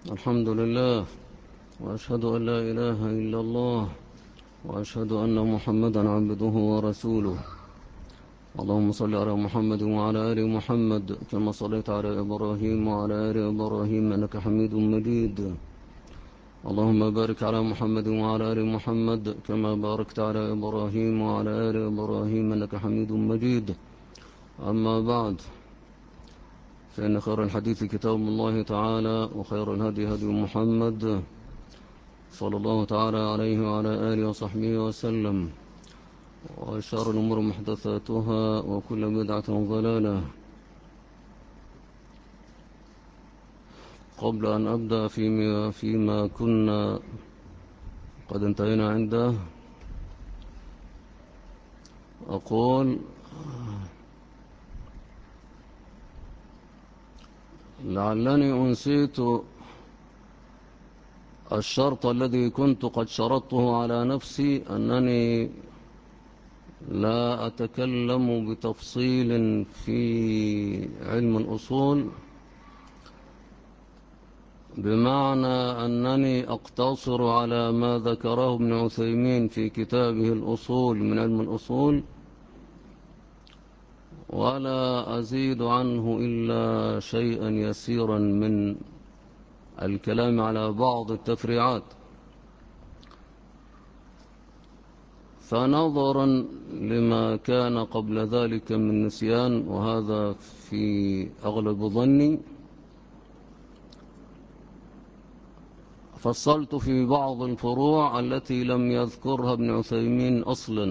الحمد لله، وأشهد أن لا إله إلا الله، وأشهد أن محمدا عبده ورسوله. اللهم صل على محمد وعلى آل محمد كما صليت على إبراهيم وعلى آل إبراهيم إنك حميد مجيد. اللهم بارك على محمد وعلى آل محمد كما باركت على إبراهيم وعلى آل إبراهيم إنك حميد مجيد. أما بعد، فإن خير الحديث كتاب الله تعالى، وخير الهدي هدي محمد صلى الله تعالى عليه وعلى آله وصحبه وسلم، وشر الأمور محدثاتها، وكل بدعة ضلالة. قبل أن أبدأ فيما كنا قد انتهينا عنده، أقول لعلني أنسيت الشرط الذي كنت قد شرطته على نفسي، أنني لا أتكلم بتفصيل في علم الأصول، بمعنى أنني أقتصر على ما ذكره ابن عثيمين في كتابه الأصول من علم الأصول، ولا أزيد عنه إلا شيئا يسيرا من الكلام على بعض التفريعات. فنظرا لما كان قبل ذلك من نسيان، وهذا في أغلب ظني، فصلت في بعض الفروع التي لم يذكرها ابن عثيمين أصلا.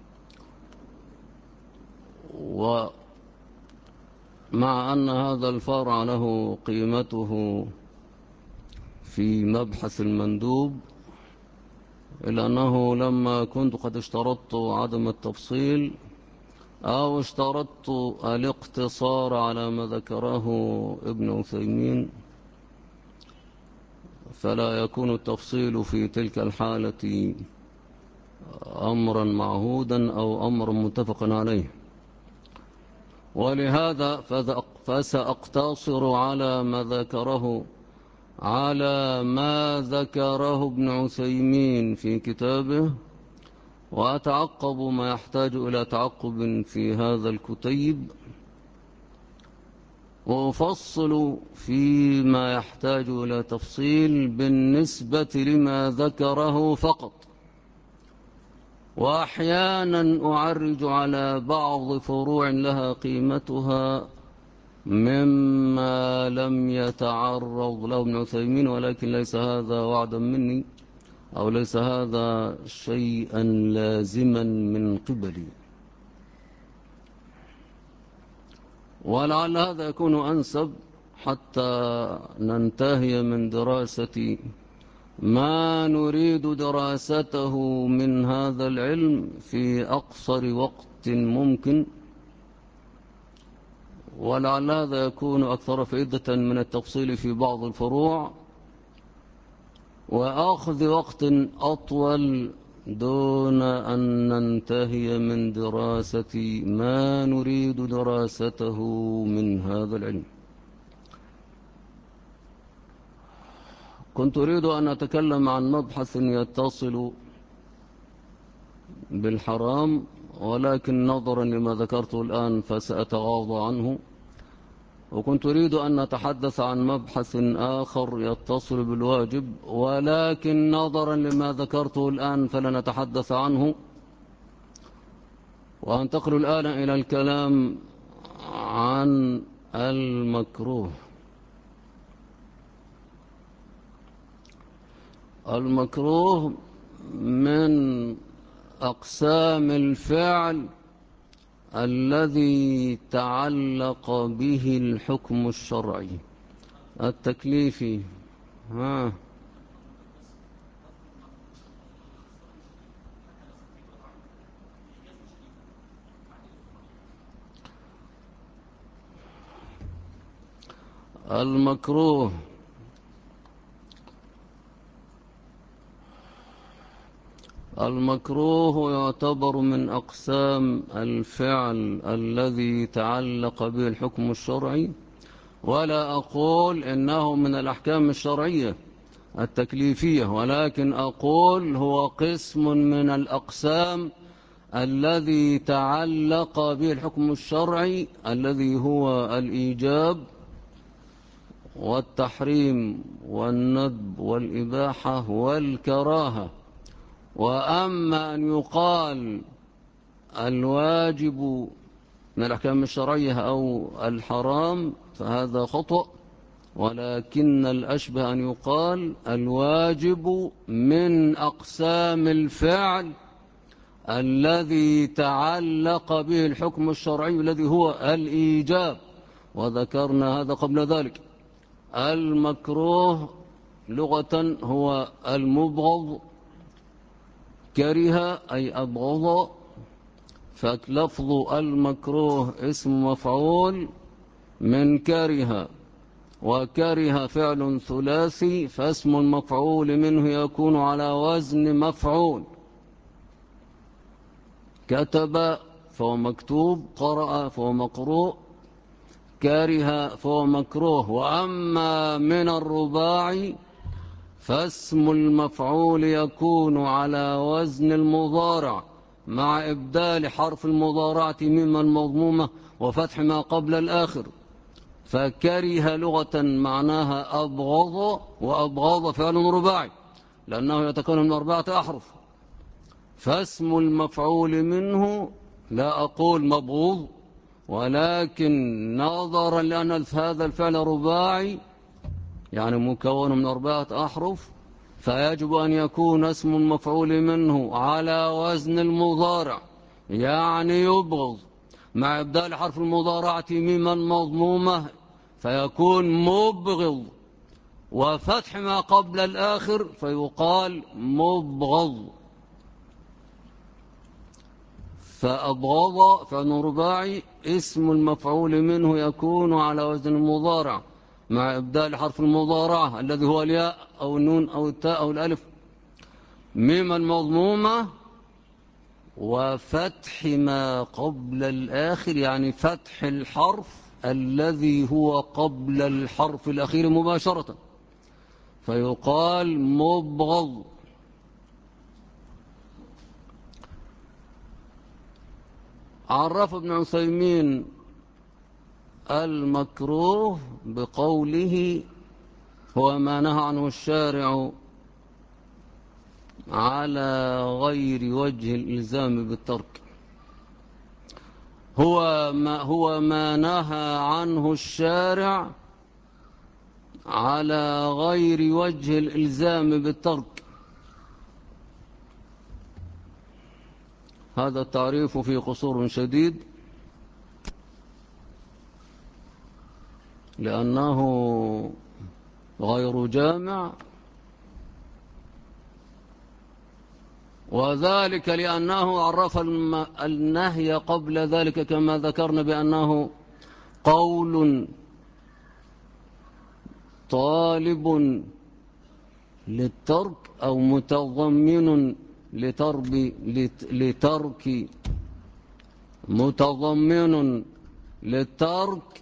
ومع أن هذا الفرع له قيمته في مبحث المندوب، إلا أنه لما كنت قد اشترطت عدم التفصيل، أو اشترطت الاقتصار على ما ذكره ابن عثيمين، فلا يكون التفصيل في تلك الحالة أمرا معهودا أو أمرا متفقا عليه. ولهذا فسأقتصر على ما ذكره ابن عثيمين في كتابه، وأتعقب ما يحتاج إلى تعقب في هذا الكتيب، وأفصل فيما يحتاج إلى تفصيل بالنسبة لما ذكره فقط. وأحيانا أعرج على بعض فروع لها قيمتها مما لم يتعرض له ابن عثيمين، ولكن ليس هذا وعدا مني، أو ليس هذا شيئا لازما من قبلي. ولعل هذا يكون أنسب حتى ننتهي من دراسة ما نريد دراسته من هذا العلم في أقصر وقت ممكن، ولعل هذا يكون أكثر فائدة من التفصيل في بعض الفروع، وأخذ وقت أطول دون أن ننتهي من دراسة ما نريد دراسته من هذا العلم. كنت أريد أن أتكلم عن مبحث يتصل بالحرام، ولكن نظرا لما ذكرته الآن فسأتغاضى عنه. وكنت أريد أن نتحدث عن مبحث آخر يتصل بالواجب، ولكن نظرا لما ذكرته الآن فلن نتحدث عنه. وأنتقل الآن إلى الكلام عن المكروه. المكروه من أقسام الفعل الذي تعلق به الحكم الشرعي التكليفي. المكروه يعتبر من أقسام الفعل الذي تعلق به الحكم الشرعي، ولا أقول إنه من الأحكام الشرعية التكليفية، ولكن أقول هو قسم من الأقسام الذي تعلق به الحكم الشرعي، الذي هو الإيجاب والتحريم والندب والإباحة والكراهة. وأما أن يقال الواجب من الأحكام الشرعية أو الحرام فهذا خطأ، ولكن الأشبه أن يقال الواجب من أقسام الفعل الذي تعلق به الحكم الشرعي الذي هو الإيجاب، وذكرنا هذا قبل ذلك. المكروه لغة هو المبغض، كره أي أبغض، فلفظ المكروه اسم مفعول من كره، وكره فعل ثلاثي، فاسم المفعول منه يكون على وزن مفعول. كتب فهو مكتوب، قرأ فهو مقروء، كره فهو مكروه. وأما من الرباعي فاسم المفعول يكون على وزن المضارع مع إبدال حرف المضارعة مما المضمومة وفتح ما قبل الآخر. فكره لغة معناها أبغض، وأبغض فعل رباعي لأنه يتكون من 4 أحرف. فاسم المفعول منه لا أقول مبغوض، ولكن نظرا لأن هذا الفعل رباعي يعني مكون من 4 أحرف، فيجب أن يكون اسم المفعول منه على وزن المضارع، يعني يبغض مع إبدال حرف المضارعة ميما مضمومة فيكون مبغض، وفتح ما قبل الآخر فيقال مبغض. فأبغض فعل رباعي اسم المفعول منه يكون على وزن المضارع مع إبدال حرف المضارعة الذي هو الياء أو النون أو التاء أو الألف ميم المضمومة وفتح ما قبل الآخر، يعني فتح الحرف الذي هو قبل الحرف الأخير مباشرة فيقال مبغض. عرف ابن عثيمين المكروه بقوله هو ما نهى عنه الشارع على غير وجه الإلزام بالترك. هو ما نهى عنه الشارع على غير وجه الإلزام بالترك. هذا التعريف فيه قصور شديد، لأنه غير جامع، وذلك لأنه عرف النهي قبل ذلك كما ذكرنا بأنه قول طالب للترك أو متضمن لترك متضمن للترك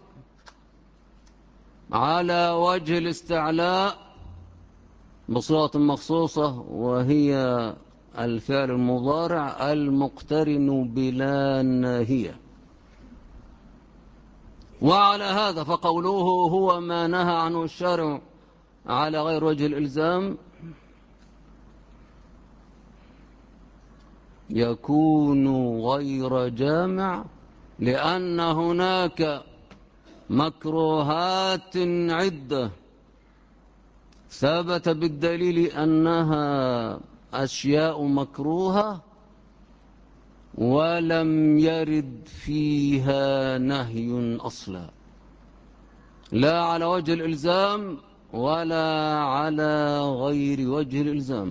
على وجه الاستعلاء بصيغة مخصوصة، وهي الفعل المضارع المقترن بلا ناهية. وعلى هذا فقوله هو ما نهى عنه الشارع على غير وجه الإلزام يكون غير جامع، لأن هناك مكروهات عدة ثبت بالدليل أنها أشياء مكروهة ولم يرد فيها نهي أصلا، لا على وجه الإلزام ولا على غير وجه الإلزام.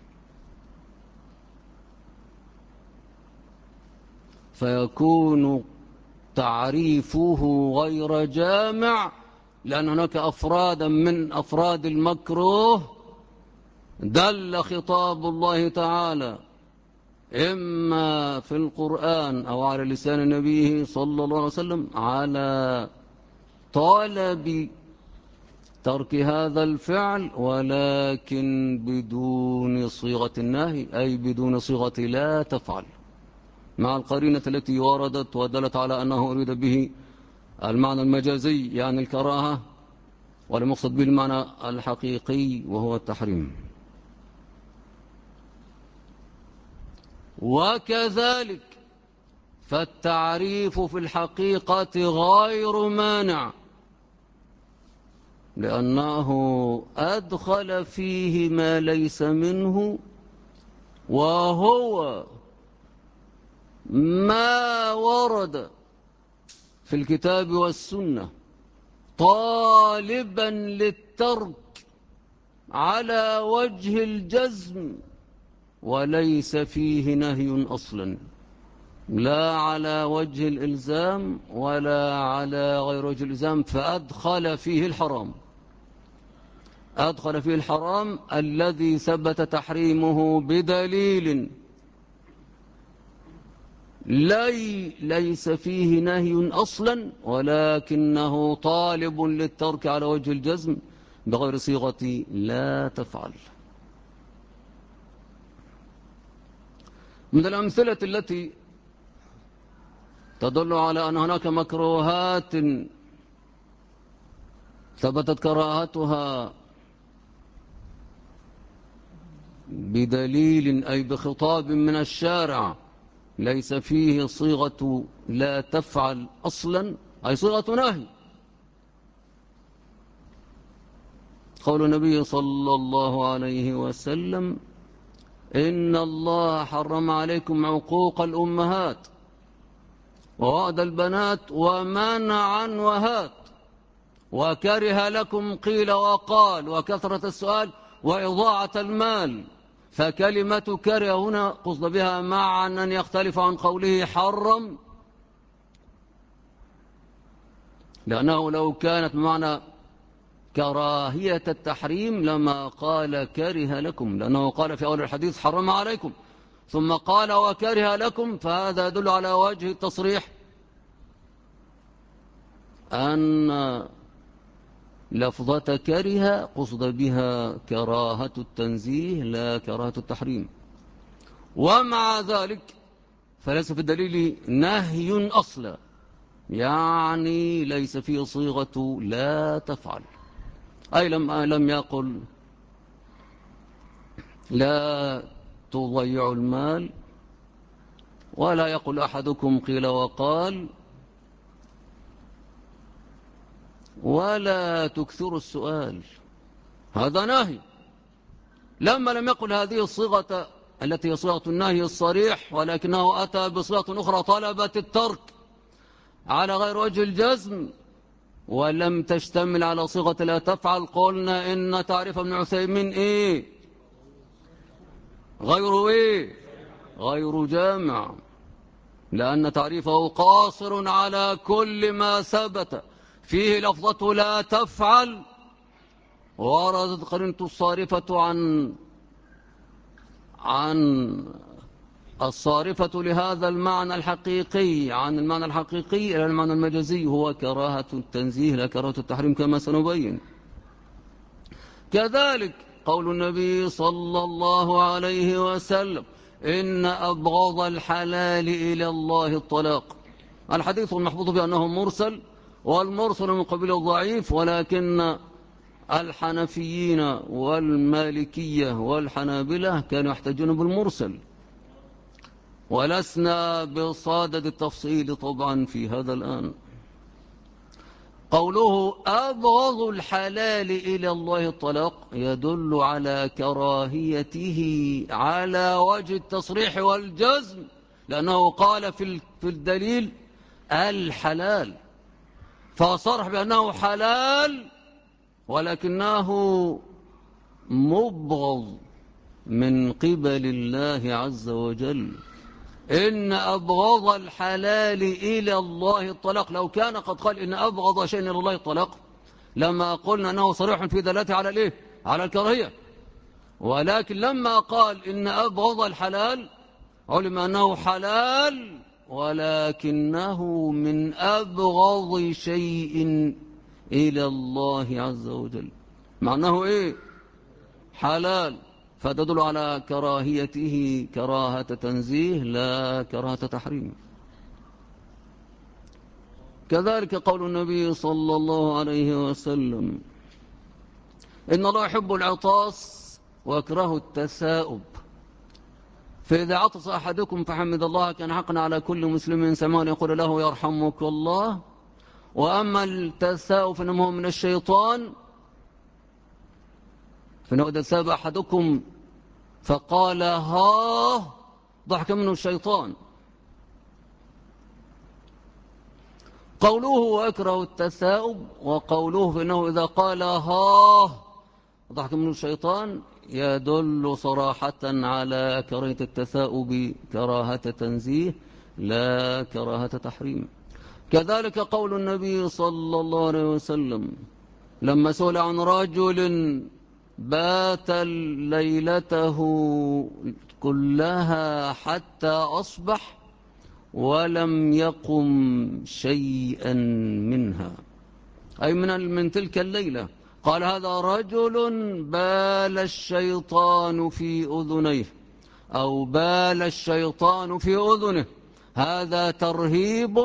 فيكون تعريفه غير جامع، لأن هناك أفرادا من أفراد المكروه دل خطاب الله تعالى إما في القرآن أو على لسان نبيه صلى الله عليه وسلم على طلب ترك هذا الفعل ولكن بدون صيغة النهي، أي بدون صيغة لا تفعل، مع القرينة التي وردت ودلت على أنه أريد به المعنى المجازي يعني الكراهة، ولم يقصد به المعنى الحقيقي وهو التحريم. وكذلك فالتعريف في الحقيقة غير مانع، لأنه أدخل فيه ما ليس منه، وهو ما ورد في الكتاب والسنة طالبا للترك على وجه الجزم، وليس فيه نهي أصلا، لا على وجه الإلزام ولا على غير وجه الإلزام، فأدخل فيه الحرام، أدخل فيه الحرام الذي ثبت تحريمه بدليل ليس فيه نهي أصلا، ولكنه طالب للترك على وجه الجزم بغير صيغة لا تفعل. من الأمثلة التي تدل على أن هناك مكروهات ثبتت كراهتها بدليل أي بخطاب من الشارع ليس فيه صيغة لا تفعل أصلا، أي صيغة نهي. قول النبي صلى الله عليه وسلم: إن الله حرم عليكم عقوق الأمهات ووعد البنات ومنعا وهات وكره لكم قيل وقال وكثرة السؤال وإضاعة المال. فكلمة كره هنا قصد بها معنى يختلف عن قوله حرم، لأنه لو كانت بمعنى كراهية التحريم لما قال كره لكم، لأنه قال في أول الحديث حرم عليكم ثم قال وكره لكم، فهذا يدل على وجه التصريح أن لفظة كره قصد بها كراهة التنزيه لا كراهة التحريم. ومع ذلك فليس في الدليل نهي أصلا، يعني ليس فيه صيغة لا تفعل، أي لم يقل لا تضيع المال، ولا يقل أحدكم قيل وقال، ولا تكثر السؤال، هذا نهي. لما لم يقل هذه الصيغة التي هي صيغة النهي الصريح، ولكنه أتى بصيغة أخرى طلبت الترك على غير وجه الجزم ولم تشتمل على صيغة لا تفعل، قلنا إن تعريف ابن عثيمين إيه؟ غير جامع، لأن تعريفه قاصر على كل ما ثبت فيه لفظة لا تفعل، وردت قرينة الصارفة عن الصارفة لهذا المعنى الحقيقي عن المعنى الحقيقي إلى المعنى المجازي، هو كراهة التنزيه لا كراهة التحريم كما سنبين. كذلك قول النبي صلى الله عليه وسلم: إن أبغض الحلال إلى الله الطلاق. الحديث المحفوظ بأنه مرسل، والمرسل من قبيل الضعيف، ولكن الحنفيين والمالكية والحنابلة كانوا يحتجون بالمرسل، ولسنا بصادد التفصيل طبعا في هذا الآن. قوله أبغض الحلال إلى الله الطلاق يدل على كراهيته على وجه التصريح والجزم، لأنه قال في الدليل الحلال، فصرح بأنه حلال ولكنه مبغض من قبل الله عز وجل. إن أبغض الحلال إلى الله الطلاق، لو كان قد قال إن أبغض شيء إلى الله الطلاق لما قلنا أنه صريح في دلالته على الإيه؟ على الكراهية، ولكن لما قال إن أبغض الحلال علم أنه حلال ولكنه من أبغض شيء إلى الله عز وجل، معناه إيه؟ حلال، فتدل على كراهيته كراهة تنزيه لا كراهة تحريم. كذلك قول النبي صلى الله عليه وسلم: إن الله يحب العطاس ويكره التثاؤب، فإذا عطس أحدكم فحمد الله كان حقا على كل مسلم سمعان يقول له يرحمك الله. وأما التثاؤب فإنه من الشيطان، فإنه إذا ساب أحدكم فقال ها ضحك منه الشيطان. قوله ويكره التثاؤب وقوله فإنه إذا قال ها ضحك منه الشيطان يدل صراحة على كراهة التثاؤب كراهة تنزيه لا كراهة تحريم. كذلك قول النبي صلى الله عليه وسلم لما سئل عن رجل بات ليلته كلها حتى أصبح ولم يقم شيئا منها، أي من تلك الليلة، قال هذا رجل بال الشيطان في أذنيه أو بال الشيطان في أذنه. هذا ترهيب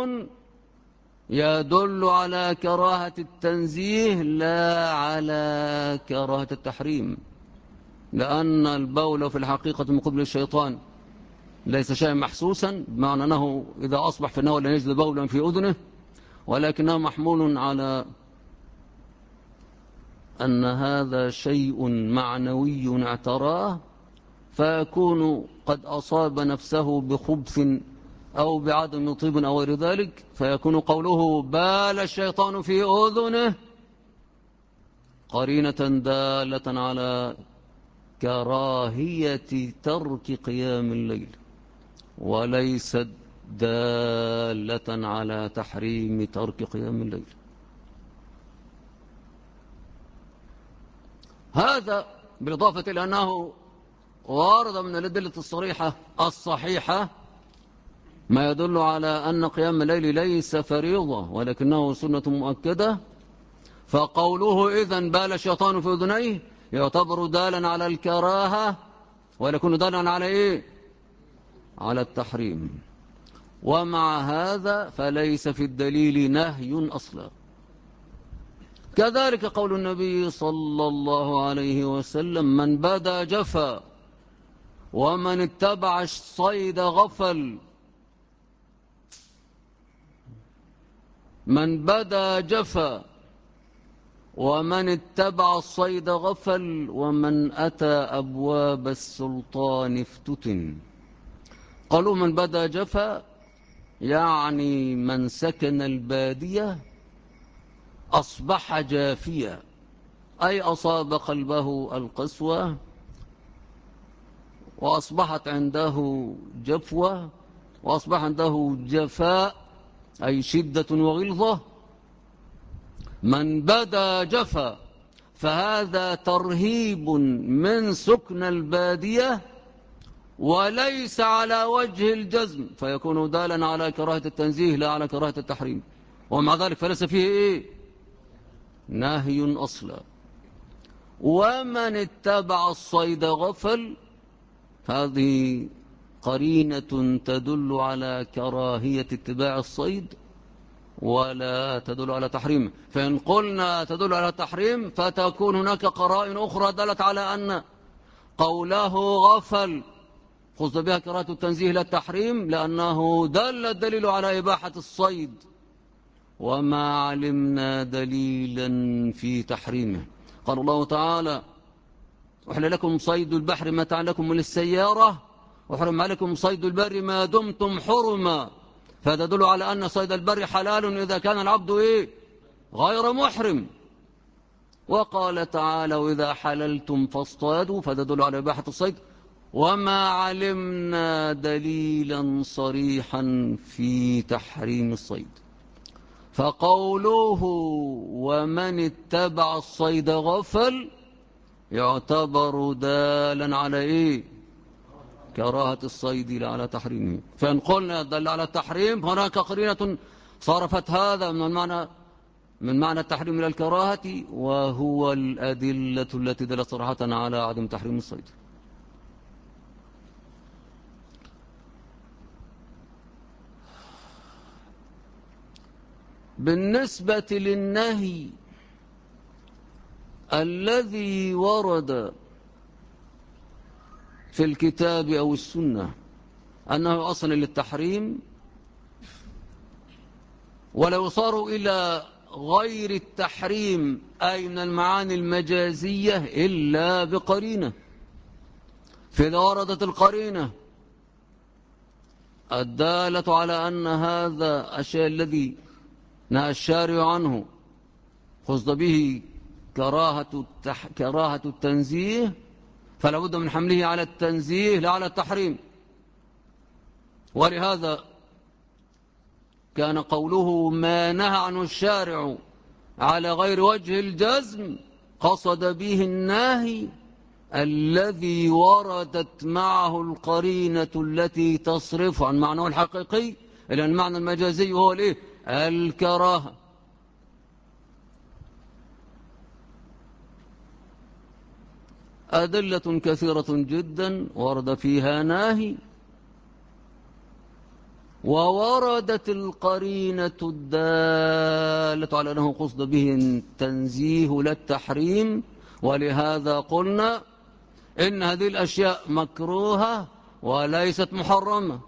يدل على كراهة التنزيه لا على كراهة التحريم، لأن البول في الحقيقة من قبل الشيطان ليس شيئا محسوسا، بمعنى أنه إذا أصبح فإنه لا يجد بولا في أذنه، ولكنه محمول على أن هذا شيء معنوي اعتراه، فيكون قد أصاب نفسه بخبث أو بعدم طيب أو غير ذلك، فيكون قوله بال الشيطان في أذنه قرينة دالة على كراهية ترك قيام الليل، وليست دالة على تحريم ترك قيام الليل. هذا بالإضافة إلى أنه وارد من الأدلة الصريحة الصحيحة ما يدل على أن قيام الليل ليس فريضة ولكنه سنة مؤكدة، فقوله إذن بال الشيطان في أذنيه يعتبر دالا على الكراهة، ويكون دالا على إيه؟ على التحريم. ومع هذا فليس في الدليل نهي أصلا. كذلك قول النبي صلى الله عليه وسلم من بدا جفا ومن اتبع الصيد غفل. من بدا جفا ومن اتبع الصيد غفل ومن أتى أبواب السلطان افتتن. قالوا من بدا جفا يعني من سكن البادية أصبح جافيا، أي أصاب قلبه القسوة وأصبحت عنده جفوة وأصبح عنده جفاء أي شدة وغلظة. من بدا جفا فهذا ترهيب من سكن البادية وليس على وجه الجزم، فيكون دالا على كراهة التنزيه لا على كراهة التحريم، ومع ذلك فليس فيه إيه؟ نهي أصلا. ومن اتبع الصيد غفل، هذه قرينة تدل على كراهية اتباع الصيد ولا تدل على تحريم، فإن قلنا تدل على تحريم فتكون هناك قرائن أخرى دلت على أن قوله غفل خص بها كراهة التنزيه لا التحريم، لأنه دل الدليل على إباحة الصيد وما علمنا دليلا في تحريمه. قال الله تعالى أحل لكم صيد البحر متاعا لكم وللسيارة وحرم عليكم صيد البر ما دمتم حرما، فتدل على أن صيد البر حلال إذا كان العبد إيه؟ غير محرم. وقال تعالى وإذا حللتم فاصطادوا، فتدل على إباحة الصيد وما علمنا دليلا صريحا في تحريم الصيد. فقوله ومن اتبع الصيد غفل يعتبر دالا على إيه؟ كراهة الصيد لا على تحريمه. فإن قلنا دل على التحريم هناك قرينة صرفت هذا من المعنى من معنى التحريم إلى الكراهة، وهو الأدلة التي دلت صراحة على عدم تحريم الصيد. بالنسبة للنهي الذي ورد في الكتاب أو السنة أنه أصل للتحريم، ولا يصار إلى غير التحريم أي من المعاني المجازية إلا بقرينة. فإذا وردت القرينة الدالة على أن هذا الشيء الذي نهى الشارع عنه قصد به كراهة التنزيه، فلا بد من حمله على التنزيه لا على التحريم. ولهذا كان قوله ما نهى عنه الشارع على غير وجه الجزم قصد به النهي الذي وردت معه القرينة التي تصرف عن معناه الحقيقي إلى المعنى المجازي، وهو الإيه؟ الكراهة. أدلة كثيرة جدا ورد فيها ناهي، ووردت القرينة الدالة على أنه قصد به التنزيه لا التحريم. ولهذا قلنا إن هذه الأشياء مكروهة وليست محرمة.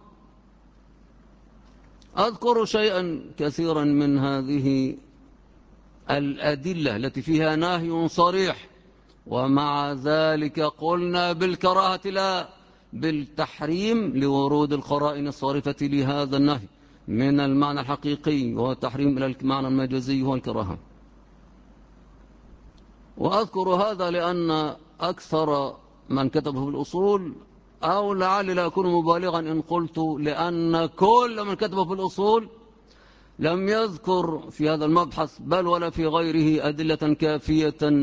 أذكر شيئا كثيرا من هذه الأدلة التي فيها نهي صريح، ومع ذلك قلنا بالكراهة لا بالتحريم لورود القرائن الصارفة لهذا النهي من المعنى الحقيقي وهو التحريم إلى المعنى المجازي وهو الكراهة. وأذكر هذا لأن أكثر من كتبه في الأصول، أو لعلي لا أكون مبالغا إن قلت لأن كل من كتبه في الأصول لم يذكر في هذا المبحث بل ولا في غيره أدلة كافية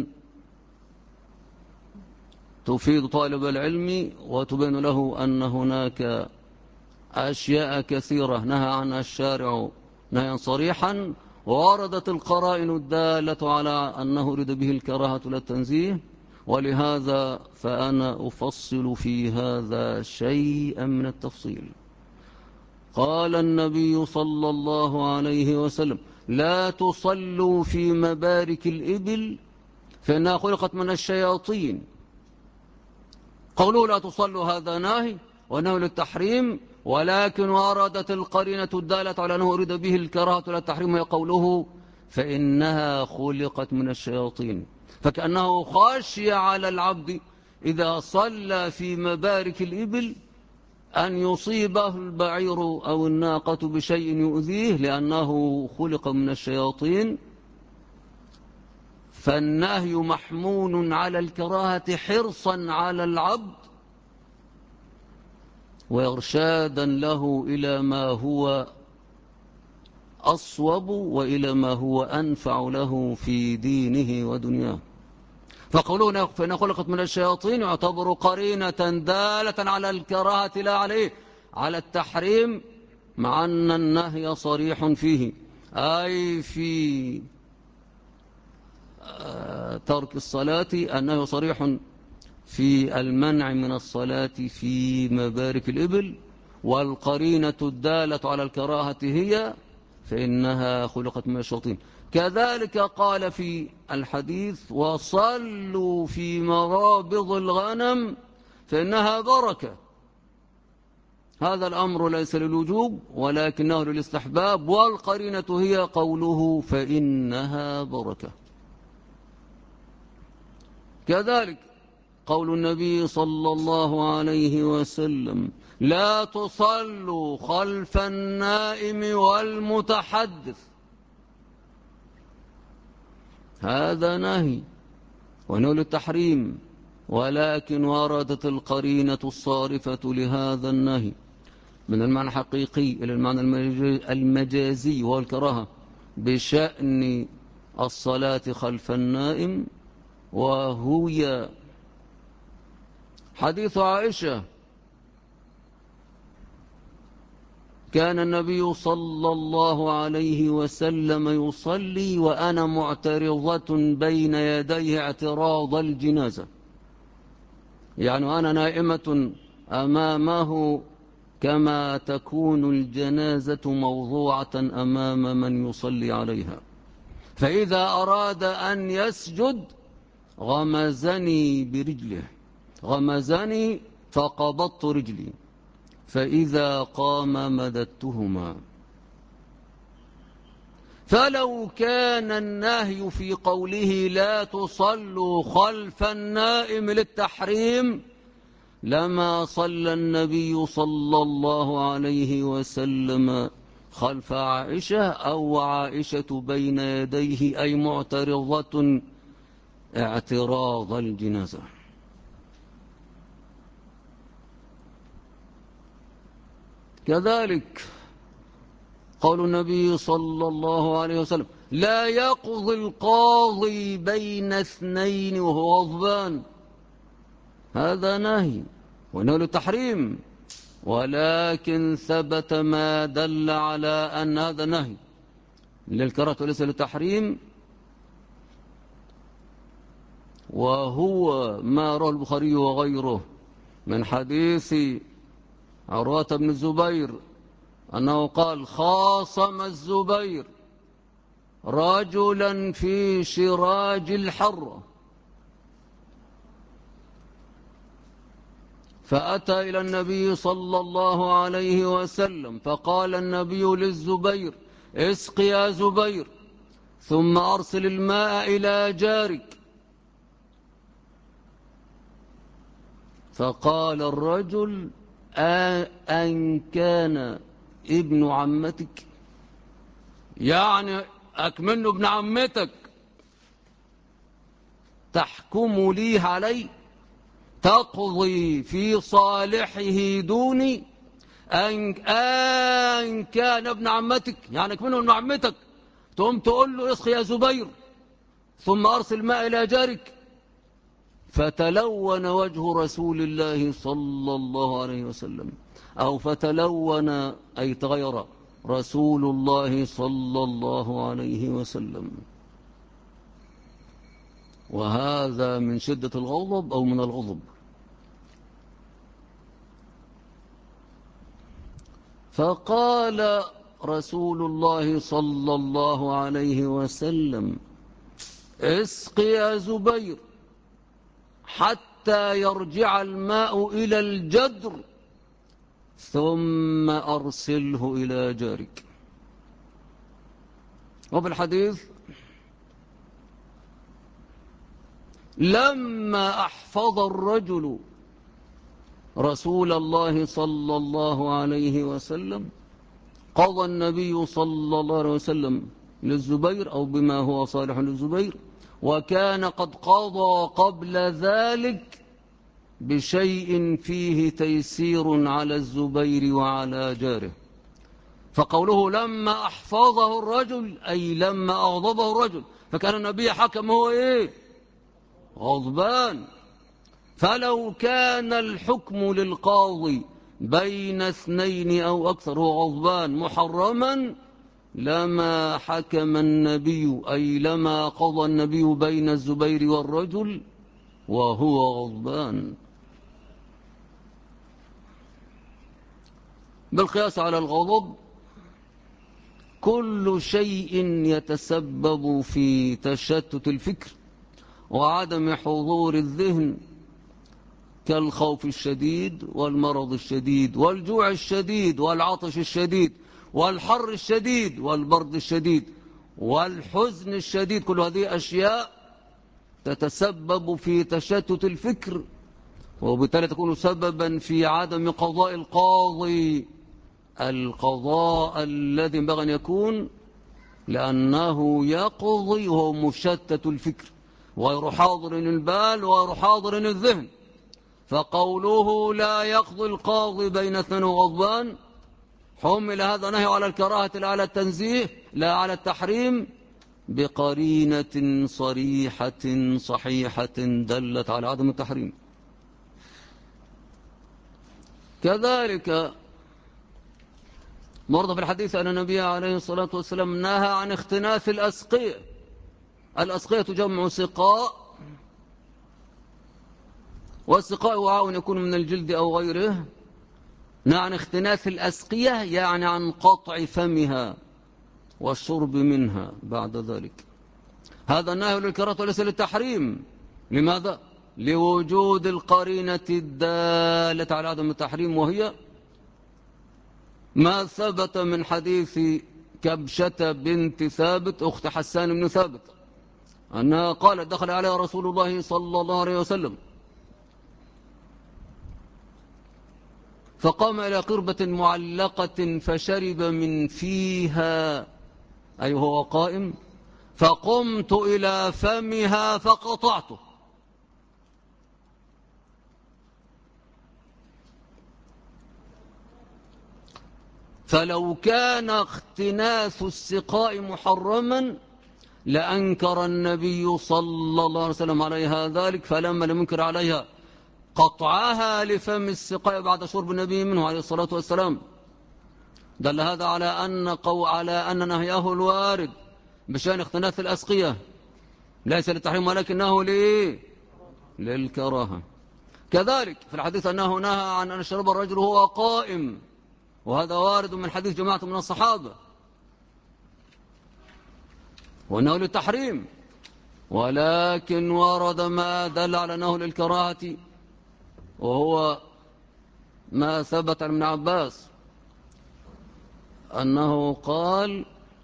تفيد طالب العلم وتبين له أن هناك أشياء كثيرة نهى عنها الشارع نهيا صريحا، ووردت القرائن الدالة على أنه يريد به الكراهة لا التنزيه. ولهذا فأنا أفصل في هذا شيئا من التفصيل. قال النبي صلى الله عليه وسلم لا تصلوا في مبارك الإبل فإنها خلقت من الشياطين. قولوا لا تصلوا هذا ناهي وأنه للتحريم، ولكن وردت القرينة الدالة على أنه أريد به الكراهة لا التحريم، هي قوله فإنها خلقت من الشياطين. فكأنه خشي على العبد إذا صلى في مبارك الإبل أن يصيبه البعير أو الناقة بشيء يؤذيه لأنه خلق من الشياطين. فالنهي محمول على الكراهة حرصا على العبد وإرشادا له إلى ما هو أصوب وإلى ما هو أنفع له في دينه ودنياه. فقولون فإن خلقت من الشياطين يعتبر قرينة دالة على الكراهة لا عليه على التحريم، مع أن النهي صريح فيه أي في ترك الصلاة. النهي صريح في المنع من الصلاة في مبارك الإبل، والقرينة الدالة على الكراهة هي فإنها خلقت من الشياطين. كذلك قال في الحديث وصلوا في مرابض الغنم فإنها بركة. هذا الأمر ليس للوجوب ولكنه للاستحباب، والقرينة هي قوله فإنها بركة. كذلك قول النبي صلى الله عليه وسلم لا تصلوا خلف النائم والمتحدث. هذا نهي ونهي التحريم، ولكن وردت القرينة الصارفة لهذا النهي من المعنى الحقيقي إلى المعنى المجازي والكراهة بشأن الصلاة خلف النائم. وهي حديث عائشة كان النبي صلى الله عليه وسلم يصلي وأنا معترضة بين يديه اعتراض الجنازة، يعني وأنا نائمة أمامه كما تكون الجنازة موضوعة أمام من يصلي عليها، فإذا أراد أن يسجد غمزني برجله، غمزني فقبضت رجلي، فإذا قام مددتهما. فلو كان النهي في قوله لا تصلوا خلف النائم للتحريم لما صلى النبي صلى الله عليه وسلم خلف عائشة أو عائشة بين يديه أي معترضة اعتراض الجنازة. كذلك قول النبي صلى الله عليه وسلم لا يقضي القاضي بين اثنين وهو غضبان، هذا نهي ونهي للتحريم، ولكن ثبت ما دل على أن هذا نهي للكراهة وليس للتحريم، وهو ما رواه البخاري وغيره من حديث عروة بن الزبير أنه قال خاصم الزبير رجلا في شراج الحرة فأتى إلى النبي صلى الله عليه وسلم فقال النبي للزبير اسق يا زبير ثم أرسل الماء إلى جارك، فقال الرجل أن كان ابن عمتك، يعني أكمنه ابن عمتك تحكم لي علي تقضي في صالحه دوني، أن كان ابن عمتك يعني أكمنه ابن عمتك تقوم تقول له اسقي يا زبير ثم أرسل ماء إلى جارك. فتلون وجه رسول الله صلى الله عليه وسلم، أو فتلون أي تغير رسول الله صلى الله عليه وسلم، وهذا من شدة الغضب أو من الغضب. فقال رسول الله صلى الله عليه وسلم اسق يا زبير حتى يرجع الماء إلى الجدر ثم أرسله إلى جارك. وفي الحديث لما أحفظ الرجل رسول الله صلى الله عليه وسلم قضى النبي صلى الله عليه وسلم للزبير أو بما هو صالح للزبير، وكان قد قضى قبل ذلك بشيء فيه تيسير على الزبير وعلى جاره. فقوله لما أحفظه الرجل أي لما أغضبه الرجل، فكان النبي حكم هو إيه؟ غضبان. فلو كان الحكم للقاضي بين اثنين أو أكثر هو غضبان محرما لما حكم النبي أي لما قضى النبي بين الزبير والرجل وهو غضبان. بالقياس على الغضب كل شيء يتسبب في تشتت الفكر وعدم حضور الذهن كالخوف الشديد والمرض الشديد والجوع الشديد والعطش الشديد والحر الشديد والبرد الشديد والحزن الشديد، كل هذه أشياء تتسبب في تشتت الفكر وبالتالي تكون سببا في عدم قضاء القاضي القضاء الذي ينبغي أن يكون، لأنه يقضي وهو مشتت الفكر وغير حاضر البال وغير حاضر الذهن. فقوله لا يقضي القاضي بين اثنين غضبان حمل هذا نهي على الكراهة لا على التنزيه لا على التحريم بقرينة صريحة صحيحة دلت على عدم التحريم. كذلك مرضى في الحديث أن النبي عليه الصلاة والسلام نهى عن اختناث الأسقية. الأسقية جمع سقاء، والسقاء وعاء يكون من الجلد أو غيره. نهى عن اختناث الأسقية يعني عن قطع فمها والشرب منها بعد ذلك. هذا النهي للكراهة وليس للتحريم. لماذا؟ لوجود القرينة الدالة على عدم التحريم، وهي ما ثبت من حديث كبشة بنت ثابت أخت حسان بن ثابت أنها قالت دخل عليها رسول الله صلى الله عليه وسلم فقام إلى قربة معلقة فشرب من فيها، أي هو قائم، فقمت إلى فمها فقطعته. فلو كان اختناث السقاء محرما لأنكر النبي صلى الله عليه وسلم عليها ذلك، فلما لم ينكر عليها قطعها لفم السقاء بعد شرب النبي منه عليه الصلاة والسلام، دل هذا على أن نهيه الوارد بشأن اختناث الأسقية ليس للتحريم ولكنه للكراهة. كذلك في الحديث أنه نهى عن أن يشرب الرجل وهو قائم، وهذا وارد من حديث جماعة من الصحابة، وأنه للتحريم، ولكن ورد ما دل على أنه للكراهة، وهو ما ثبت عن ابن عباس أنه قال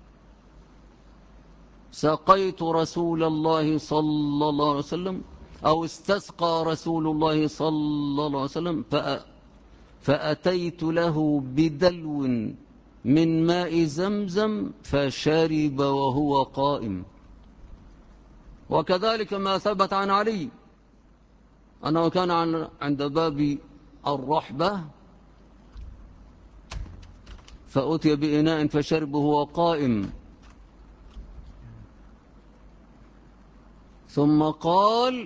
سقيت رسول الله صلى الله عليه وسلم، أو استسقى رسول الله صلى الله عليه وسلم فأتيت له بدلو من ماء زمزم فشرب وهو قائم. وكذلك ما ثبت عن علي أنه كان عند باب الرحبة فأتي بإناء فشرب وهو قائم، ثم قال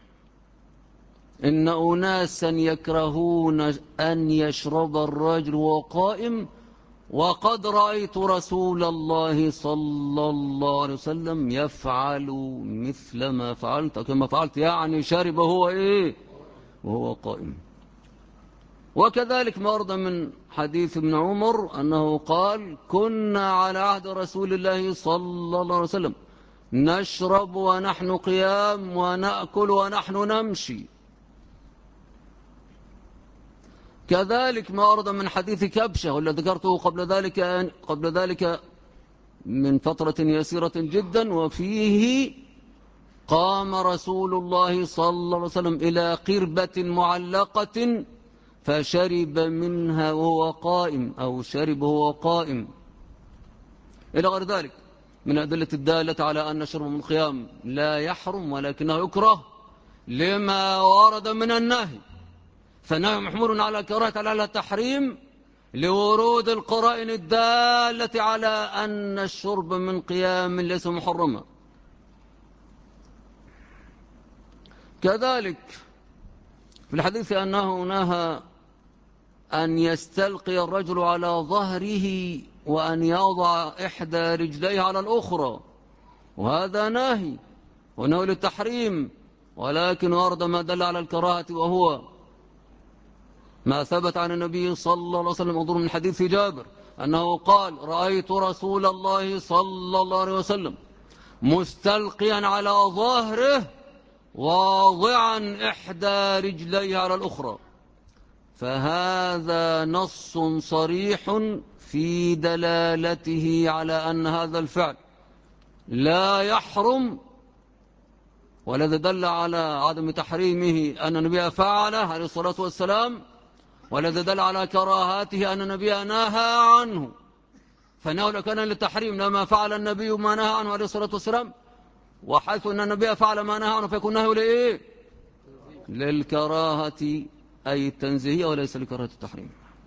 إن أناسا يكرهون أن يشرب الرجل وهو قائم، وقد رأيت رسول الله صلى الله عليه وسلم يفعل مثل ما فعلت، كما فعلت يعني شرب وهو قائم. وكذلك ما ورد من حديث ابن عمر أنه قال كنا على عهد رسول الله صلى الله عليه وسلم نشرب ونحن قيام ونأكل ونحن نمشي. كذلك ما ورد من حديث كبشة والذي ذكرته قبل ذلك من فترة يسيرة جدا، وفيه قام رسول الله صلى الله عليه وسلم إلى قربة معلقة فشرب منها وهو قائم، أو شرب وهو قائم، إلى غير ذلك من أدلة الدالة على أن شرب من القيام لا يحرم ولكنه يكره لما ورد من النهي، فالنهي محمول على الكراهة على التحريم لورود القرائن الدالة على أن الشرب من قيام ليس محرما. كذلك في الحديث أنه نهى أن يستلقي الرجل على ظهره وأن يضع إحدى رجليه على الأخرى، وهذا ناهي ونهي للتحريم، ولكن ورد ما دل على الكراهة، وهو ما ثبت عن النبي صلى الله عليه وسلم انظر من حديث جابر أنه قال رأيت رسول الله صلى الله عليه وسلم مستلقيا على ظهره واضعا إحدى رجليه على الأخرى، فهذا نص صريح في دلالته على أن هذا الفعل لا يحرم، والذي دل على عدم تحريمه أن النبي فعله عليه الصلاة والسلام، والذي دل على كراهاته أن النبي نهى عنه، فإنه لو كان للتحريم لما فعل النبي ما نهى عنه عليه الصلاة والسلام، وحيث أن النبي فعل ما نهى عنه فيكون نهيه للكراهة أي التنزيهية وليس لكراهة التحريم.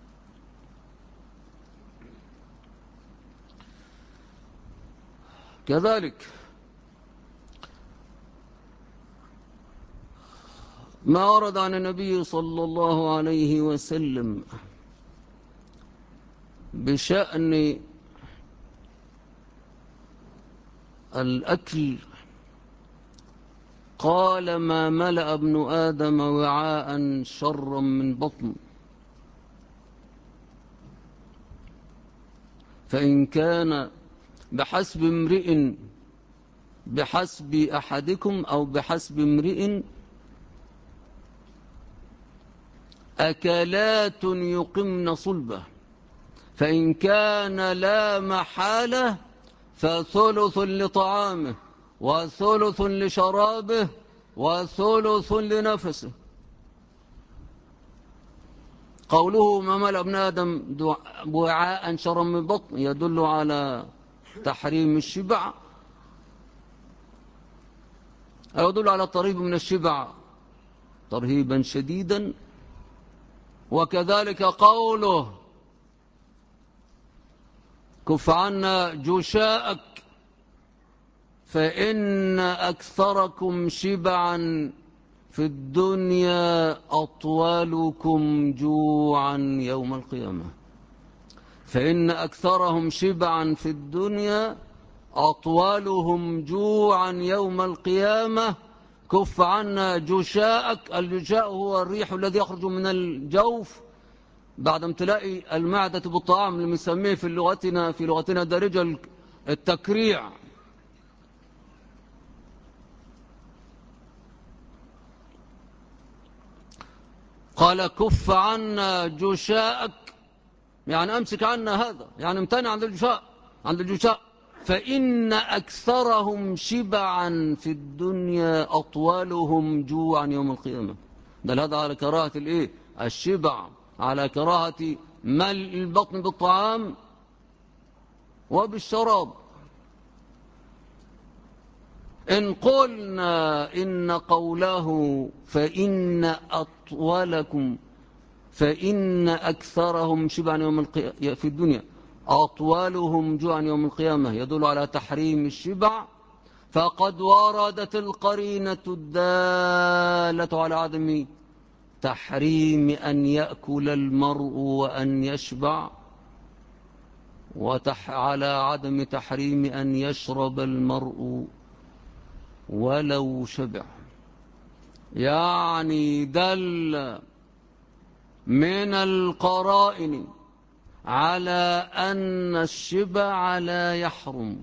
كذلك ما ورد عن النبي صلى الله عليه وسلم بشأن الأكل قال: ما ملأ ابن آدم وعاء شرا من بطن، فإن كان بحسب أحدكم أو بحسب امرئ أكلات يقمن صلبه، فإن كان لا محالة فثلث لطعامه وثلث لشرابه وثلث لنفسه. قوله ما ملأ ابن آدم وعاء شرا من بطن يدل على تحريم الشبع، أو يدل على الترهيب من الشبع ترهيبا شديدا. وكذلك قوله كف عنا جشاءك فإن أكثركم شبعا في الدنيا أطولكم جوعا يوم القيامة. فإن أكثرهم شبعا في الدنيا أطولهم جوعا يوم القيامة. كف عنا جشاءك. الجشاء هو الريح الذي يخرج من الجوف بعد امتلاء المعدة بالطعام، اللي بنسميه في لغتنا دارجة التكريع. قال كف عنا جشاءك، يعني أمسك عنا هذا، يعني امتنع عند الجشاء. فإن أكثرهم شبعا في الدنيا أطولهم جوعا يوم القيامة. بل هذا على كراهة الشبع، على كراهة ملء البطن بالطعام وبالشراب. إن قلنا إن قوله فإن أكثرهم شبعا في الدنيا أطولهم جوعا يوم القيامة يدل على تحريم الشبع، فقد وردت القرينة الدالة على عدم تحريم أن يأكل المرء وأن يشبع، وعلى عدم تحريم أن يشرب المرء ولو شبع. يعني دل من القرائن على أن الشبع لا يحرم،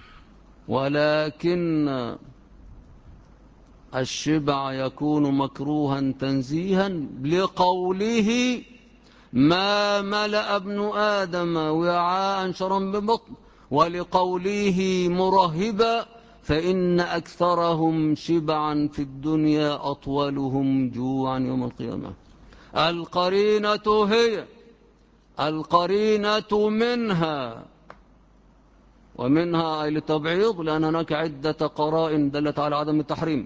ولكن الشبع يكون مكروها تنزيها لقوله ما ملأ ابن آدم وعاء شرا ببطن، ولقوله مرهبا فإن أكثرهم شبعا في الدنيا أطولهم جوعا يوم القيامة. القرينة منها، ومنها أي للتبعيض، لأن هناك عدة قرائن دلت على عدم التحريم.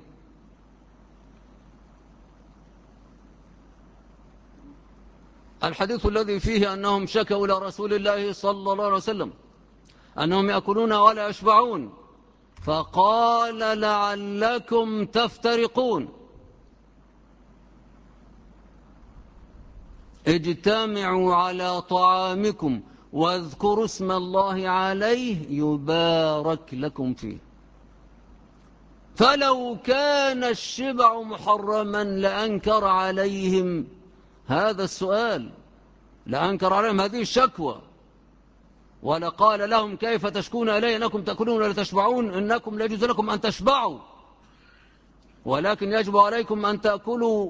الحديث الذي فيه أنهم شكوا إلى رسول الله صلى الله عليه وسلم أنهم يأكلون ولا يشبعون، فقال لعلكم تفترقون، اجتمعوا على طعامكم واذكروا اسم الله عليه يبارك لكم فيه. فلو كان الشبع محرما لأنكر عليهم هذا السؤال، لأنكر عليهم هذه الشكوى، ولقال لهم كيف تشكون إلي أنكم تأكلون ولا تشبعون؟ إنكم لا يجوز لكم أن تشبعوا، ولكن يجب عليكم أن تأكلوا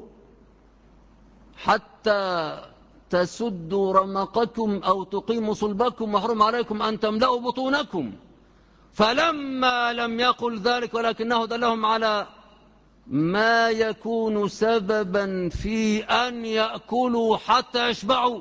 حتى تسدوا رمقكم أو تقيموا صلبكم، وحرم عليكم أن تملأوا بطونكم. فلما لم يقل ذلك ولكنه دلهم على ما يكون سببا في أن يأكلوا حتى يشبعوا،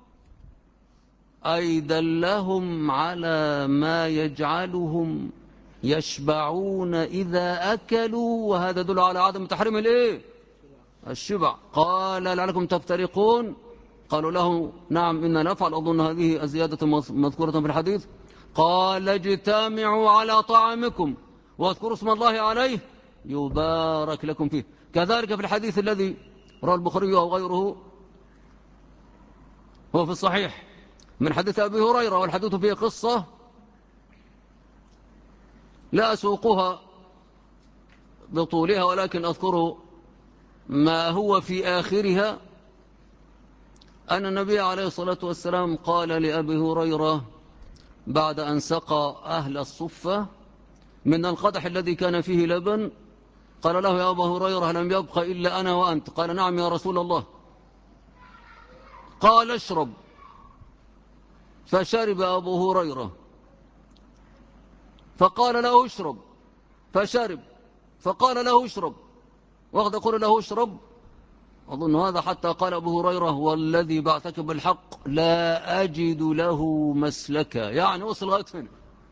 أي دلهم على ما يجعلهم يشبعون إذا أكلوا، وهذا يدل على عدم تحريم الشبع. قال لعلكم تفترقون، قالوا له نعم إنا نفعل، أظن هذه الزيادة مذكورة في الحديث. قال اجتمعوا على طعامكم واذكروا اسم الله عليه يبارك لكم فيه. كذلك في الحديث الذي رواه البخاري أو غيره هو في الصحيح من حديث أبي هريرة، والحديث فيه قصة لا أسوقها بطولها، ولكن أذكر ما هو في آخرها، أن النبي عليه الصلاة والسلام قال لأبي هريرة بعد أن سقى أهل الصفة من القدح الذي كان فيه لبن، قال له: يا أبا هريرة، لم يبق إلا أنا وأنت؟ قال: نعم يا رسول الله. قال: اشرب. فشرب أبو هريرة، فقال له: اشرب. فشرب، فقال له: اشرب، واخذ يقول له: اشرب. أظن هذا حتى قال أبو هريرة: والذي بعثك بالحق لا أجد له مسلكا. يعني وصل لغاية هنا،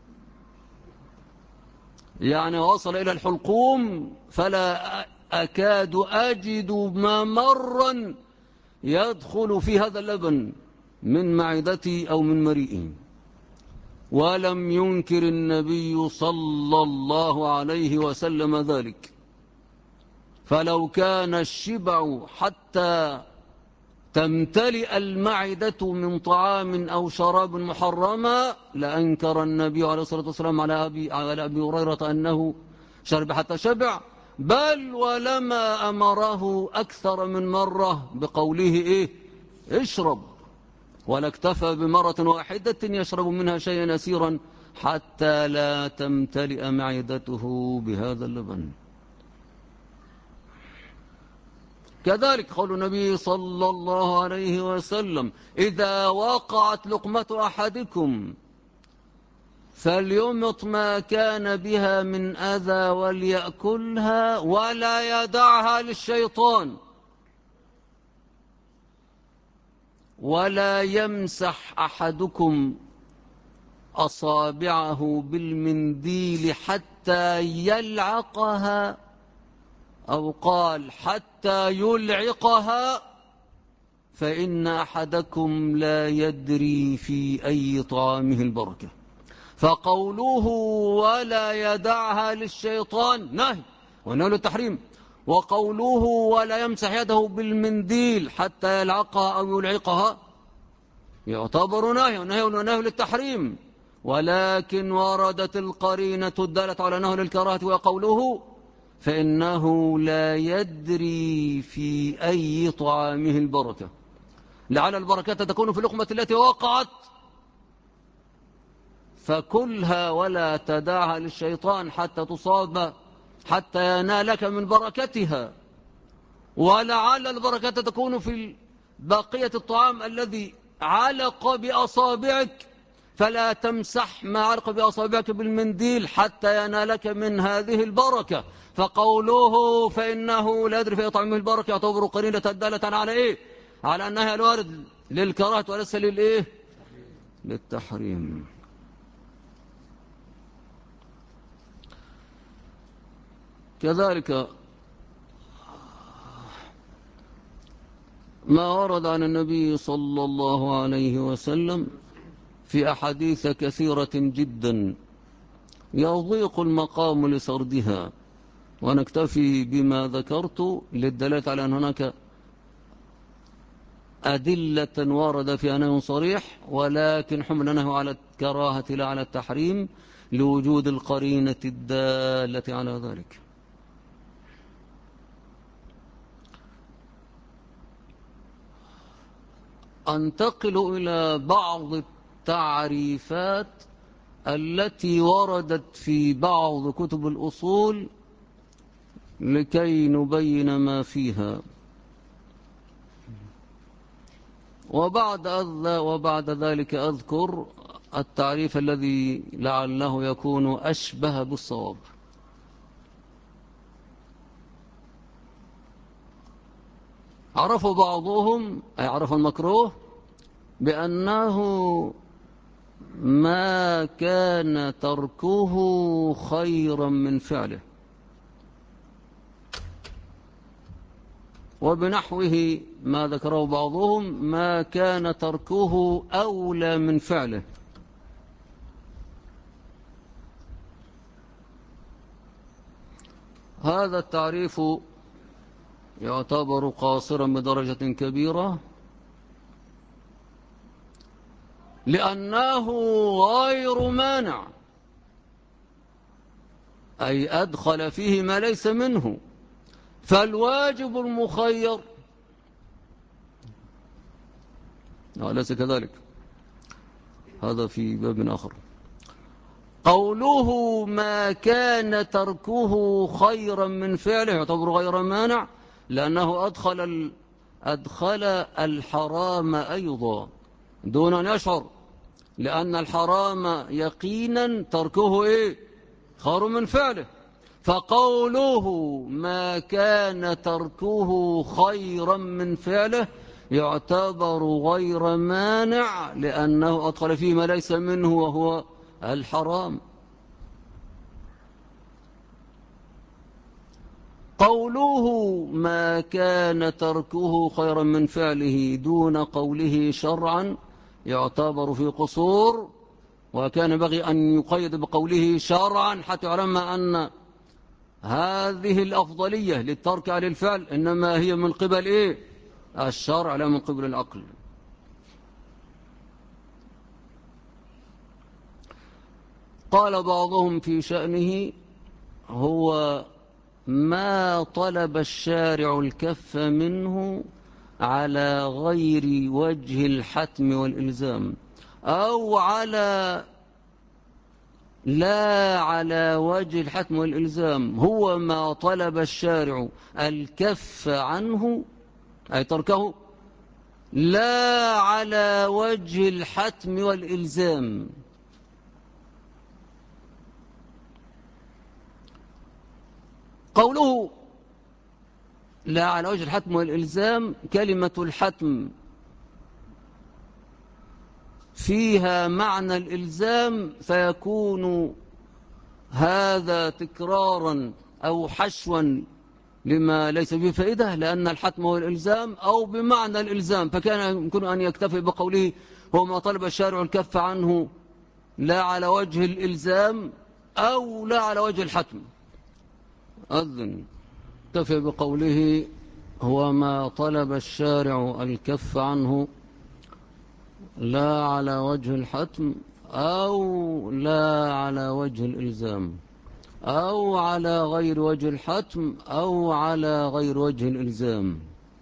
يعني وصل إلى الحلقوم، فلا أكاد أجد ممرا يدخل في هذا اللبن من معدتي أو من مريئي. ولم ينكر النبي صلى الله عليه وسلم ذلك، فلو كان الشبع حتى تمتلئ المعدة من طعام أو شراب محرما لأنكر النبي عليه الصلاة والسلام على أبي هريرة أنه شرب حتى شبع، بل ولما أمره أكثر من مرة بقوله: إيه؟ اشرب. ولا اكتفى بمرة واحدة يشرب منها شيئا يسيرا حتى لا تمتلئ معدته بهذا اللبن. كذلك قول النبي صلى الله عليه وسلم: إذا وقعت لقمة أحدكم فليمط ما كان بها من أذى وليأكلها ولا يدعها للشيطان، ولا يمسح أحدكم أصابعه بالمنديل حتى يلعقها، أو قال حتى يلعقها، فإن أحدكم لا يدري في أي طعامه البركة. فقوله ولا يدعها للشيطان نهي ونهي للتحريم، وقوله ولا يمسح يده بالمنديل حتى يلعقها أو يلعقها يعتبر نهي ونهي للتحريم، ولكن وردت القرينة الدالة على نهي للكراهة، وقوله فإنه لا يدري في أي طعامه البركة، لعل البركة تكون في اللقمة التي وقعت، فكلها ولا تدعها للشيطان حتى تصاب، حتى ينالك من بركتها. ولعل البركة تكون في بقية الطعام الذي علق بأصابعك، فلا تمسح ما علق بأصابعك بالمنديل حتى ينالك من هذه البركة. فقوله فإنه لا يدري في طعمه البركة يعتبر قرينة دالة على إيه؟ على أنها الوارد للكراهة وليس للإيه؟ للتحريم. كذلك ما ورد عن النبي صلى الله عليه وسلم في أحاديث كثيرة جدا يضيق المقام لسردها، ونكتفي بما ذكرت للدلالة على أن هناك أدلة ورد في نهي صريح، ولكن حملناه على الكراهة لا على التحريم لوجود القرينة الدالة على ذلك. أنتقل إلى بعض التعريفات التي وردت في بعض كتب الأصول لكي نبين ما فيها، وبعد ذلك أذكر التعريف الذي لعله يكون أشبه بالصواب. عرف بعضهم أي عرف المكروه بأنه ما كان تركه خيرا من فعله، وبنحوه ما ذكره بعضهم ما كان تركه أولى من فعله. هذا التعريف يعتبر قاصرا بدرجة كبيرة، لأنه غير مانع، أي أدخل فيه ما ليس منه. فالواجب المخير أليس كذلك؟ هذا في باب آخر. قوله ما كان تركه خيرا من فعله يعتبر غير مانع، لأنه أدخل الحرام أيضا دون أن يشعر، لأن الحرام يقينا تركه إيه؟ خير من فعله. فقوله ما كان تركه خيرا من فعله يعتبر غير مانع، لأنه أدخل فيه ما ليس منه وهو الحرام. قوله ما كان تركه خيرا من فعله دون قوله شرعا يعتبر في قصور، وكان بغي أن يقيد بقوله شرعا حتى يعلم أن هذه الأفضلية للترك على الفعل إنما هي من قبل إيه؟ الشرع لا من قبل العقل. قال بعضهم في شأنه هو ما طلب الشارع الكف منه على غير وجه الحتم والإلزام، أو لا على وجه الحتم والإلزام، هو ما طلب الشارع الكف عنه أي تركه لا على وجه الحتم والإلزام. قوله لا على وجه الحتم والإلزام، كلمة الحتم فيها معنى الإلزام، فيكون هذا تكرارا أو حشوا لما ليس به فائدة، لأن الحتم هو الإلزام أو بمعنى الإلزام، فكان يمكن أن يكتفي بقوله هو ما طلب الشارع الكف عنه لا على وجه الإلزام أو لا على وجه الحتم. أذن اكتفي بقوله هو ما طلب الشارع الكف عنه لا على وجه الحتم أو لا على وجه الإلزام أو على غير وجه الحتم أو على غير وجه الإلزام.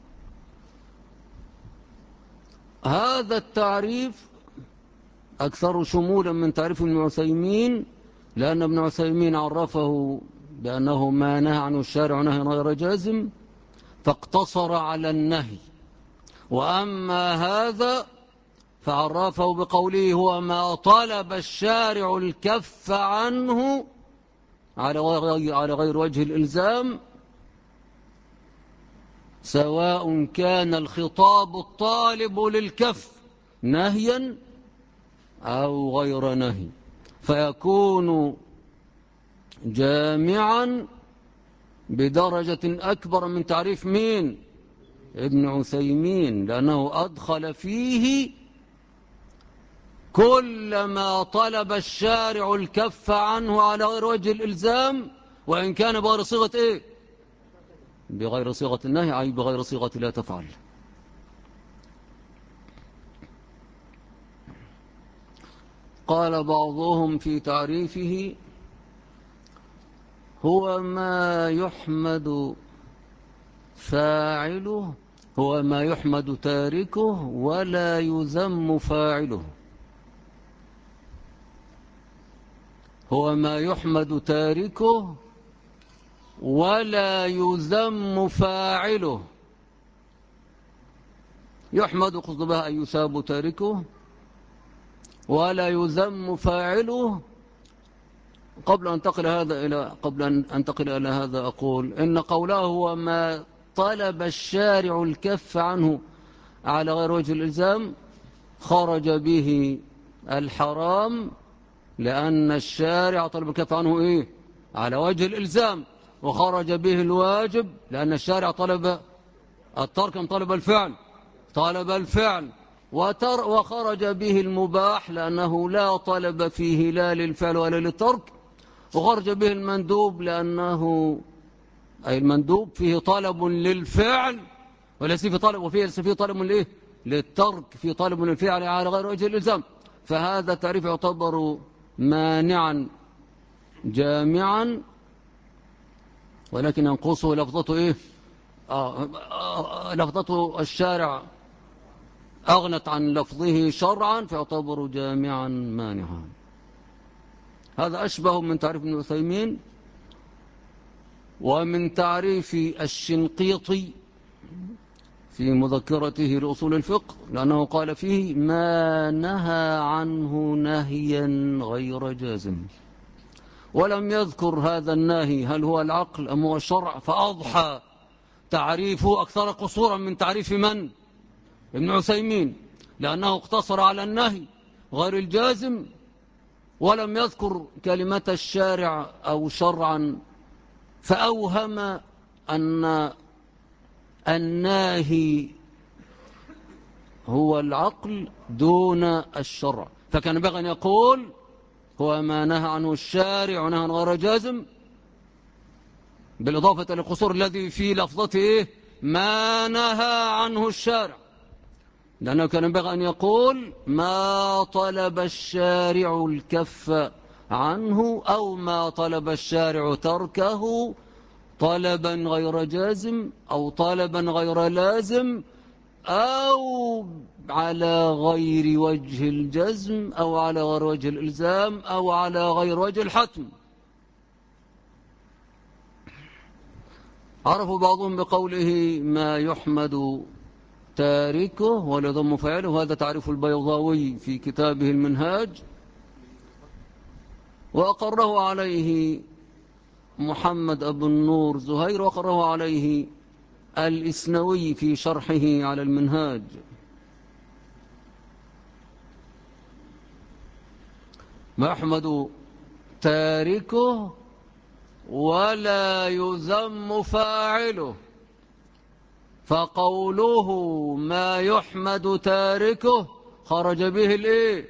هذا التعريف أكثر شمولا من تعريف ابن عثيمين، لأن ابن عثيمين عرفه بأنه ما نهى عنه الشارع نهي غير جازم فاقتصر على النهي، وأما هذا فعرفه بقوله هو ما طلب الشارع الكف عنه على غير وجه الإلزام، سواء كان الخطاب الطالب للكف نهيا أو غير نهي، فيكون جامعا بدرجة أكبر من تعريف مين؟ ابن عثيمين، لأنه أدخل فيه كل ما طلب الشارع الكف عنه على غير وجه الإلزام، وإن كان بغير صيغة إيه؟ بغير صيغة النهي، أي بغير صيغة لا تفعل. قال بعضهم في تعريفه هو ما يحمد فاعله، هو ما يحمد تاركه ولا يذم فاعله. هو ما يحمد تاركه ولا يذم فاعله. يحمد قصد بها أن يثاب تاركه ولا يذم فاعله. قبل أن أنتقل إلى هذا أقول إن قوله هو ما طلب الشارع الكف عنه على غير وجه الإلزام خرج به الحرام، لأن الشارع طلب الكف عنه إيه؟ على وجه الإلزام، وخرج به الواجب لأن الشارع طلب الترك أم طلب الفعل؟ طلب الفعل. وخرج به المباح لأنه لا طلب فيه لا للفعل ولا للترك. وخرج به المندوب لأنه أي المندوب فيه طلب للفعل وليس فيه طلب، وفيه ليس فيه طلب للترك، فيه طلب للفعل على غير وجه الإلزام. فهذا التعريف يعتبر مانعا جامعا، ولكن ينقصه لفظته إيه؟ لفظته الشارع أغنت عن لفظه شرعا فيعتبر جامعا مانعا. هذا أشبه من تعريف ابن عثيمين ومن تعريف الشنقيطي في مذكرته لأصول الفقه، لأنه قال فيه ما نهى عنه نهيا غير جازم، ولم يذكر هذا الناهي هل هو العقل أم هو الشرع، فأضحى تعريفه أكثر قصورا من تعريف من؟ ابن عثيمين، لأنه اقتصر على النهي غير الجازم ولم يذكر كلمة الشارع أو شرعا، فأوهم أن الناهي هو العقل دون الشرع، فكان بغى أن يقول هو ما نهى عنه الشارع نهى غير جازم، بالإضافة للقصور الذي في لفظته ما نهى عنه الشارع، لأنه كان بغى أن يقول ما طلب الشارع الكف عنه أو ما طلب الشارع تركه طلبا غير جازم أو طلبا غير لازم أو على غير وجه الجزم أو على غير وجه الإلزام أو على غير وجه الحتم. عرفوا بعضهم بقوله ما يحمد تاركه ولا يذم فاعله، هذا تعريف البيضاوي في كتابه المنهاج، وأقره عليه محمد أبو النور زهير، وأقره عليه الإسنوي في شرحه على المنهاج. ما يحمد تاركه ولا يذم فاعله، فقوله ما يحمد تاركه خرج به الايه؟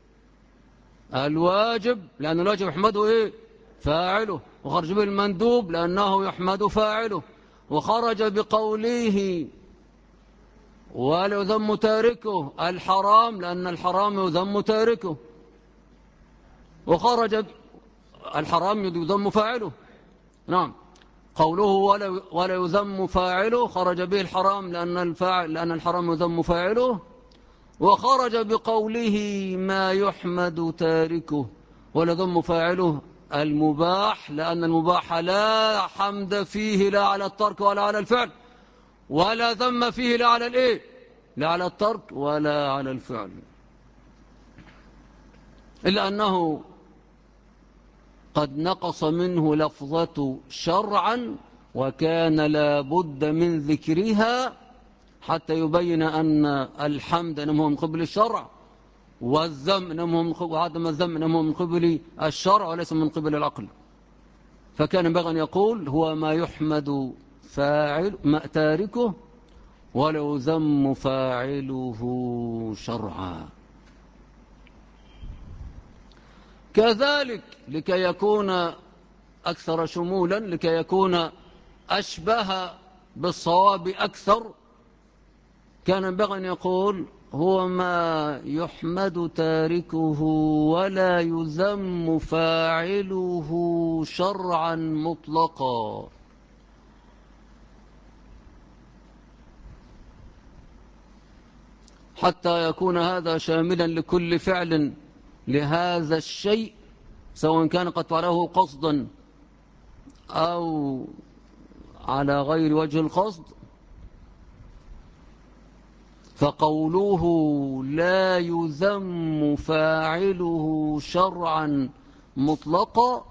الواجب، لأن الواجب يحمده ايه؟ فاعله، وخرج به المندوب لأنه يحمد فاعله، وخرج بقوله ولا يذم تاركه الحرام لأن الحرام يذم تاركه، وخرج الحرام يذم فاعله. نعم، قوله ولا يذم فاعله خرج به الحرام لأن الحرام يذم فاعله، وخرج بقوله ما يحمد تاركه ولا يذم فاعله المباح، لأن المباح لا حمد فيه لا على الترك ولا على الفعل، ولا ذم فيه لا على الايه؟ لا على الترك ولا على الفعل، إلا أنه قد نقص منه لفظة شرعا وكان لا بد من ذكرها حتى يبين أن الحمد إنما هو من قبل الشرع، والذم وعدم الذم إنما هو من قبل الشرع وليس من قبل العقل، فكان ينبغي أن يقول هو ما يحمد فاعل ما تاركه ولا يذم فاعله شرعا. كذلك لكي يكون أكثر شمولا، لكي يكون أشبه بالصواب أكثر، كان ينبغي أن يقول هو ما يحمد تاركه ولا يذم فاعله شرعا مطلقا، حتى يكون هذا شاملا لكل فعل لهذا الشيء سواء كان قد فعله قصدا أو على غير وجه القصد. فقوله لا يذم فاعله شرعا مطلقا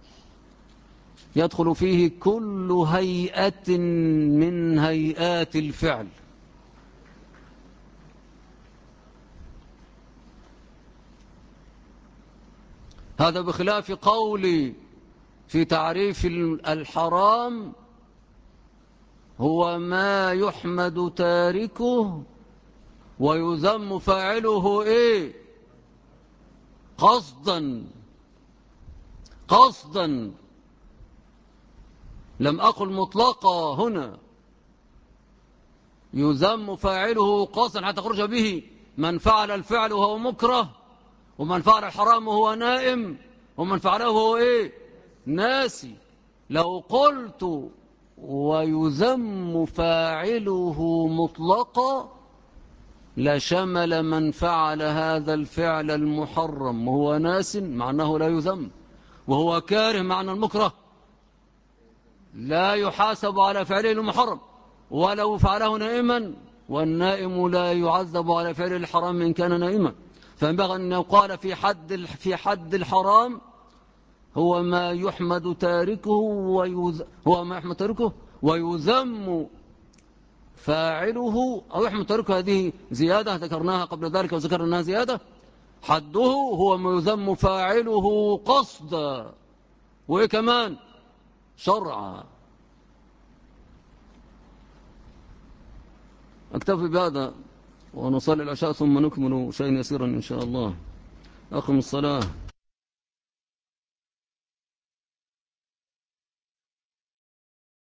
يدخل فيه كل هيئة من هيئات الفعل، هذا بخلاف قولي في تعريف الحرام هو ما يحمد تاركه ويذم فاعله ايه؟ قصدا، لم أقل مطلقا هنا، يذم فاعله قصدا حتى خرج به من فعل الفعل وهو مكره ومن فعل الحرام وهو نائم ومن فعله وهو إيه؟ ناسي. لو قلت ويذم فاعله مطلقا لشمل من فعل هذا الفعل المحرم وهو ناس معناه لا يذم، وهو كاره معنى المكره لا يحاسب على فعله المحرم ولو فعله نائما، والنائم لا يعذب على فعل الحرام إن كان نائما. فينبغي أن يقال في حد الحرام هو ما يحمد تاركه ويذم فاعله، أو يحمد تاركه. هذه زيادة ذكرناها قبل ذلك وذكرنا أنها زيادة. حده هو ما يذم فاعله قصدا، وإيه كمان؟ شرعا. أكتفي بهذا ونصلي العشاء ثم نكمل شيئا يسيرا إن شاء الله. أقم الصلاة.